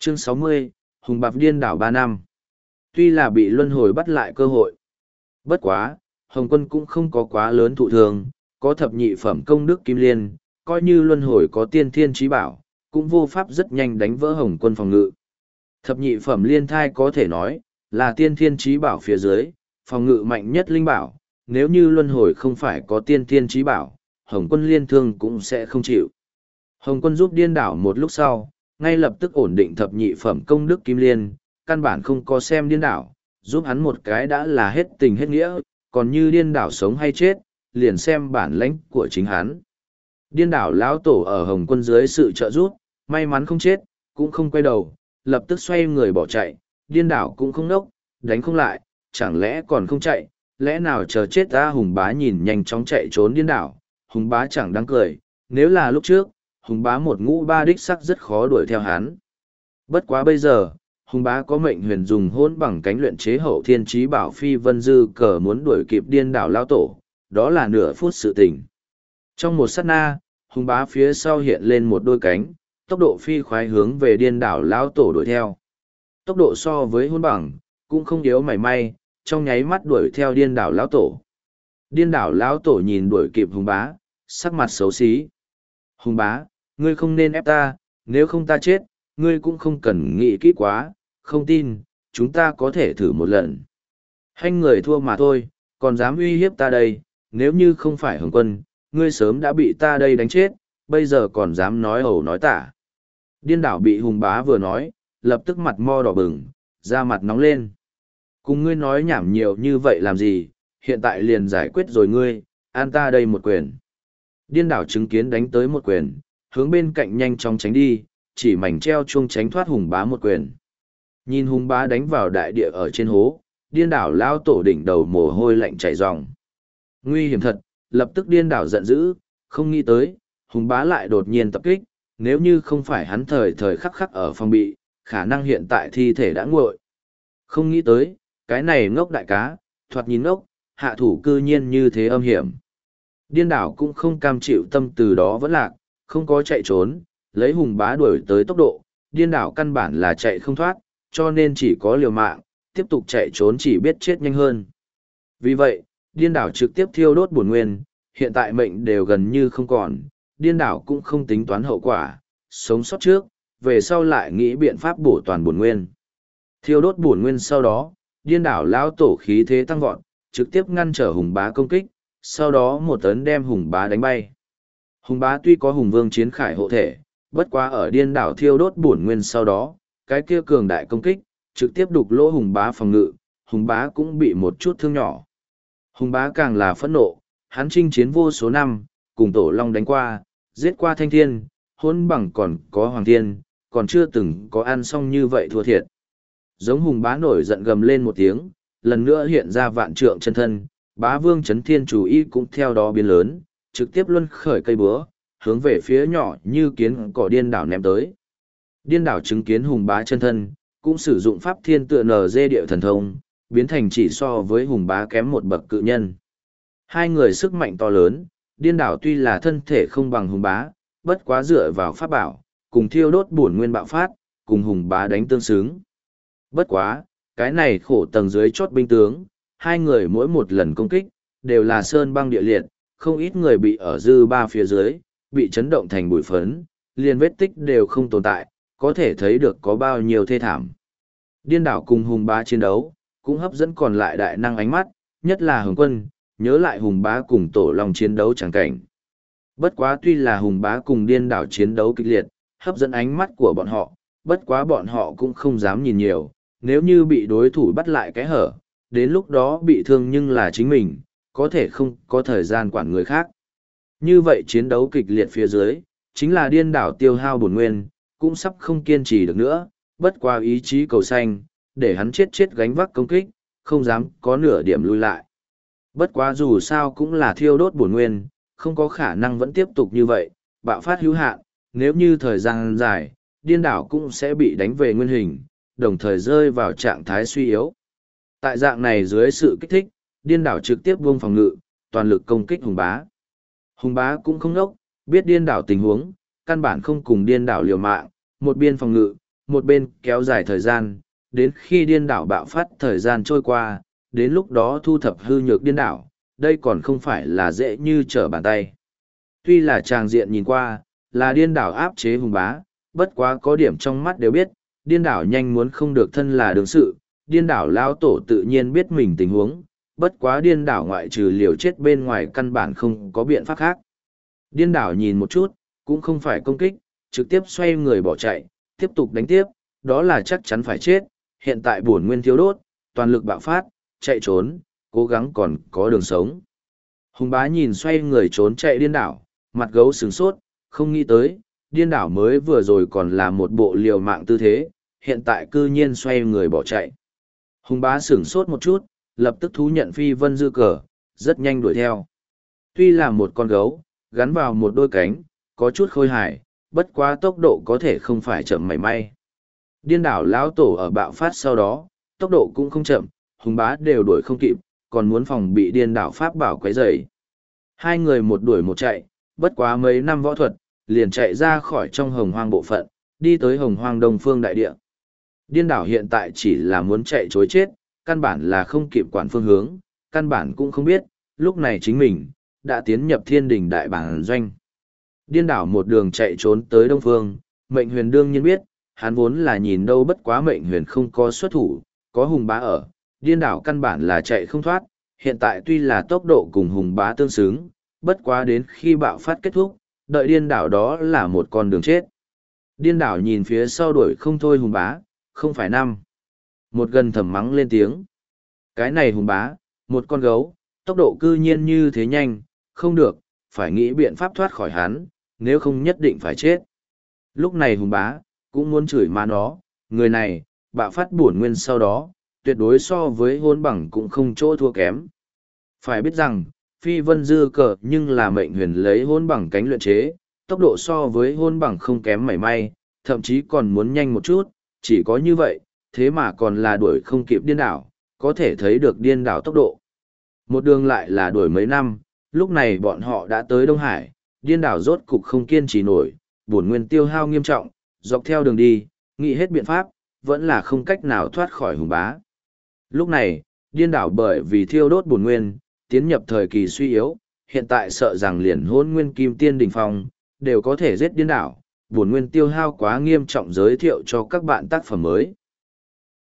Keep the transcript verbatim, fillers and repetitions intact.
Chương sáu mươi, Hùng Bạp điên đảo ba năm. Tuy là bị luân hồi bắt lại cơ hội. Bất quá, Hồng Quân cũng không có quá lớn thụ thường, có thập nhị phẩm công đức kim liên, coi như luân hồi có tiên thiên trí bảo, cũng vô pháp rất nhanh đánh vỡ Hồng Quân phòng ngự. Thập nhị phẩm liên thai có thể nói, là tiên thiên trí bảo phía dưới, phòng ngự mạnh nhất linh bảo, nếu như luân hồi không phải có tiên thiên trí bảo, Hồng Quân liên thương cũng sẽ không chịu. Hồng Quân giúp điên đảo một lúc sau, ngay lập tức ổn định thập nhị phẩm công đức kim liên, căn bản không có xem điên đảo, giúp hắn một cái đã là hết tình hết nghĩa, còn như điên đảo sống hay chết, liền xem bản lãnh của chính hắn. Điên đảo lão tổ ở Hồng Quân dưới sự trợ giúp, may mắn không chết, cũng không quay đầu, lập tức xoay người bỏ chạy, điên đảo cũng không nốc, đánh không lại, chẳng lẽ còn không chạy, lẽ nào chờ chết ta. Hùng bá nhìn nhanh chóng chạy trốn điên đảo, Hùng bá chẳng đáng cười, nếu là lúc trước, Hùng bá một ngũ ba đích sắc rất khó đuổi theo hắn. Bất quá bây giờ, Hùng bá có mệnh huyền dùng hôn bằng cánh luyện chế hậu thiên trí bảo phi vân dư cờ muốn đuổi kịp điên đảo lao tổ, đó là nửa phút sự tình. Trong một sát na, Hùng bá phía sau hiện lên một đôi cánh, tốc độ phi khoái hướng về điên đảo lao tổ đuổi theo. Tốc độ so với hôn bằng, cũng không yếu mảy may, trong nháy mắt đuổi theo điên đảo lao tổ. Điên đảo lao tổ nhìn đuổi kịp Hùng bá, sắc mặt xấu xí. Hùng bá, ngươi không nên ép ta, nếu không ta chết, ngươi cũng không cần nghĩ kỹ quá, không tin, chúng ta có thể thử một lần. Hanh người thua mà thôi, còn dám uy hiếp ta đây, nếu như không phải Hồng Quân, ngươi sớm đã bị ta đây đánh chết, bây giờ còn dám nói ẩu nói tả. Điên đảo bị Hùng bá vừa nói, lập tức mặt mo đỏ bừng, da mặt nóng lên. Cùng ngươi nói nhảm nhiều như vậy làm gì, hiện tại liền giải quyết rồi ngươi, an ta đây một quyền. Điên đảo chứng kiến đánh tới một quyền, hướng bên cạnh nhanh chóng tránh đi, chỉ mảnh treo chuông tránh thoát Hùng bá một quyền. Nhìn Hùng bá đánh vào đại địa ở trên hố, điên đảo lao tổ đỉnh đầu mồ hôi lạnh chảy ròng. Nguy hiểm thật, lập tức điên đảo giận dữ, không nghĩ tới, Hùng bá lại đột nhiên tập kích, nếu như không phải hắn thời thời khắc khắc ở phòng bị, khả năng hiện tại thi thể đã nguội. Không nghĩ tới, cái này ngốc đại cá, thoạt nhìn ngốc, hạ thủ cư nhiên như thế âm hiểm. Điên đảo cũng không cam chịu tâm từ đó vẫn lạc, không có chạy trốn, lấy Hùng bá đuổi tới tốc độ, điên đảo căn bản là chạy không thoát, cho nên chỉ có liều mạng, tiếp tục chạy trốn chỉ biết chết nhanh hơn. Vì vậy, điên đảo trực tiếp thiêu đốt bổn nguyên, hiện tại mệnh đều gần như không còn, điên đảo cũng không tính toán hậu quả, sống sót trước, về sau lại nghĩ biện pháp bổ toàn bổn nguyên. Thiêu đốt bổn nguyên sau đó, điên đảo lão tổ khí thế tăng vọt, trực tiếp ngăn trở Hùng bá công kích, sau đó một tấn đem Hùng bá đánh bay. Hùng bá tuy có Hùng vương chiến khải hộ thể, bất quá ở điên đảo thiêu đốt bổn nguyên sau đó, cái kia cường đại công kích, trực tiếp đục lỗ Hùng bá phòng ngự, Hùng bá cũng bị một chút thương nhỏ. Hùng bá càng là phẫn nộ, hắn chinh chiến vô số năm, cùng Tổ Long đánh qua, giết qua Thanh Thiên, hôn bằng còn có Hoàng Thiên, còn chưa từng có ăn xong như vậy thua thiệt. Giống Hùng bá nổi giận gầm lên một tiếng, lần nữa hiện ra vạn trượng chân thân, bá vương chấn thiên chủ y cũng theo đó biến lớn, trực tiếp luân khởi cây búa, hướng về phía nhỏ như kiến cỏ điên đảo ném tới. Điên đảo chứng kiến Hùng bá chân thân, cũng sử dụng pháp thiên tựa nở dê địa thần thông, biến thành chỉ so với Hùng bá kém một bậc cự nhân. Hai người sức mạnh to lớn, điên đảo tuy là thân thể không bằng Hùng bá, bất quá dựa vào pháp bảo, cùng thiêu đốt bổn nguyên bạo phát, cùng Hùng bá đánh tương xứng. Bất quá, cái này khổ tầng dưới chót binh tướng, hai người mỗi một lần công kích, đều là sơn băng địa liệt, không ít người bị ở dư ba phía dưới, bị chấn động thành bụi phấn, liền vết tích đều không tồn tại, có thể thấy được có bao nhiêu thê thảm. Điên đảo cùng Hùng bá chiến đấu, cũng hấp dẫn còn lại đại năng ánh mắt, nhất là Hồng Quân, nhớ lại Hùng bá cùng Tổ Long chiến đấu chẳng cảnh. Bất quá tuy là Hùng bá cùng điên đảo chiến đấu kịch liệt, hấp dẫn ánh mắt của bọn họ, bất quá bọn họ cũng không dám nhìn nhiều, nếu như bị đối thủ bắt lại cái hở, đến lúc đó bị thương nhưng là chính mình, có thể không có thời gian quản người khác. Như vậy chiến đấu kịch liệt phía dưới, chính là điên đảo tiêu hao bổn nguyên, cũng sắp không kiên trì được nữa, bất qua ý chí cầu xanh, để hắn chết chết gánh vác công kích, không dám có nửa điểm lui lại. Bất quá dù sao cũng là thiêu đốt bổn nguyên, không có khả năng vẫn tiếp tục như vậy, bạo phát hữu hạn, nếu như thời gian dài, điên đảo cũng sẽ bị đánh về nguyên hình, đồng thời rơi vào trạng thái suy yếu. Tại dạng này dưới sự kích thích, điên đảo trực tiếp buông phòng ngự, toàn lực công kích Hùng bá. Hùng bá cũng không nốc, biết điên đảo tình huống, căn bản không cùng điên đảo liều mạng, một biên phòng ngự, một bên kéo dài thời gian, đến khi điên đảo bạo phát thời gian trôi qua, đến lúc đó thu thập hư nhược điên đảo, đây còn không phải là dễ như trở bàn tay. Tuy là tràng diện nhìn qua, là điên đảo áp chế hùng bá, bất quá có điểm trong mắt đều biết, điên đảo nhanh muốn không được thân là đương sự, điên đảo lao tổ tự nhiên biết mình tình huống, bất quá điên đảo ngoại trừ liều chết bên ngoài căn bản không có biện pháp khác. Điên đảo nhìn một chút, cũng không phải công kích, trực tiếp xoay người bỏ chạy, tiếp tục đánh tiếp, đó là chắc chắn phải chết, hiện tại bổn nguyên thiếu đốt, toàn lực bạo phát, chạy trốn, cố gắng còn có đường sống. Hùng bá nhìn xoay người trốn chạy điên đảo, mặt gấu sừng sốt, không nghĩ tới, điên đảo mới vừa rồi còn là một bộ liều mạng tư thế, hiện tại cư nhiên xoay người bỏ chạy. Hùng bá sửng sốt một chút, lập tức thú nhận phi vân dư cờ, rất nhanh đuổi theo. Tuy là một con gấu, gắn vào một đôi cánh, có chút khôi hài, bất quá tốc độ có thể không phải chậm mảy may. Điên đảo lão tổ ở bạo phát sau đó, tốc độ cũng không chậm, hùng bá đều đuổi không kịp, còn muốn phòng bị điên đảo pháp bảo quấy rầy. Hai người một đuổi một chạy, bất quá mấy năm võ thuật, liền chạy ra khỏi trong hồng hoang bộ phận, đi tới hồng hoang đông phương đại địa. Điên đảo hiện tại chỉ là muốn chạy chối chết, căn bản là không kịp quản phương hướng, căn bản cũng không biết, lúc này chính mình, đã tiến nhập thiên đình đại bản doanh. Điên đảo một đường chạy trốn tới đông phương, mệnh huyền đương nhiên biết, hắn vốn là nhìn đâu bất quá mệnh huyền không có xuất thủ, có hùng bá ở, điên đảo căn bản là chạy không thoát, hiện tại tuy là tốc độ cùng hùng bá tương xứng, bất quá đến khi bạo phát kết thúc, đợi điên đảo đó là một con đường chết. Điên đảo nhìn phía sau đuổi không thôi hùng bá, không phải năm. Một gần thầm mắng lên tiếng. Cái này hùng bá, một con gấu, tốc độ cư nhiên như thế nhanh, không được, phải nghĩ biện pháp thoát khỏi hắn, nếu không nhất định phải chết. Lúc này hùng bá, cũng muốn chửi má nó, người này, bạo phát bổn nguyên sau đó, tuyệt đối so với hôn bằng cũng không chỗ thua kém. Phải biết rằng, phi vân dư cờ nhưng là mệnh huyền lấy hôn bằng cánh luyện chế, tốc độ so với hôn bằng không kém mảy may, thậm chí còn muốn nhanh một chút, chỉ có như vậy, thế mà còn là đuổi không kịp điên đảo, có thể thấy được điên đảo tốc độ. Một đường lại là đuổi mấy năm, lúc này bọn họ đã tới Đông Hải, điên đảo rốt cục không kiên trì nổi, bổn nguyên tiêu hao nghiêm trọng, dọc theo đường đi, nghĩ hết biện pháp, vẫn là không cách nào thoát khỏi hùng bá. Lúc này, điên đảo bởi vì thiêu đốt bổn nguyên, tiến nhập thời kỳ suy yếu, hiện tại sợ rằng liền hôn nguyên kim tiên đỉnh phong, đều có thể giết điên đảo, bổn nguyên tiêu hao quá nghiêm trọng giới thiệu cho các bạn tác phẩm mới.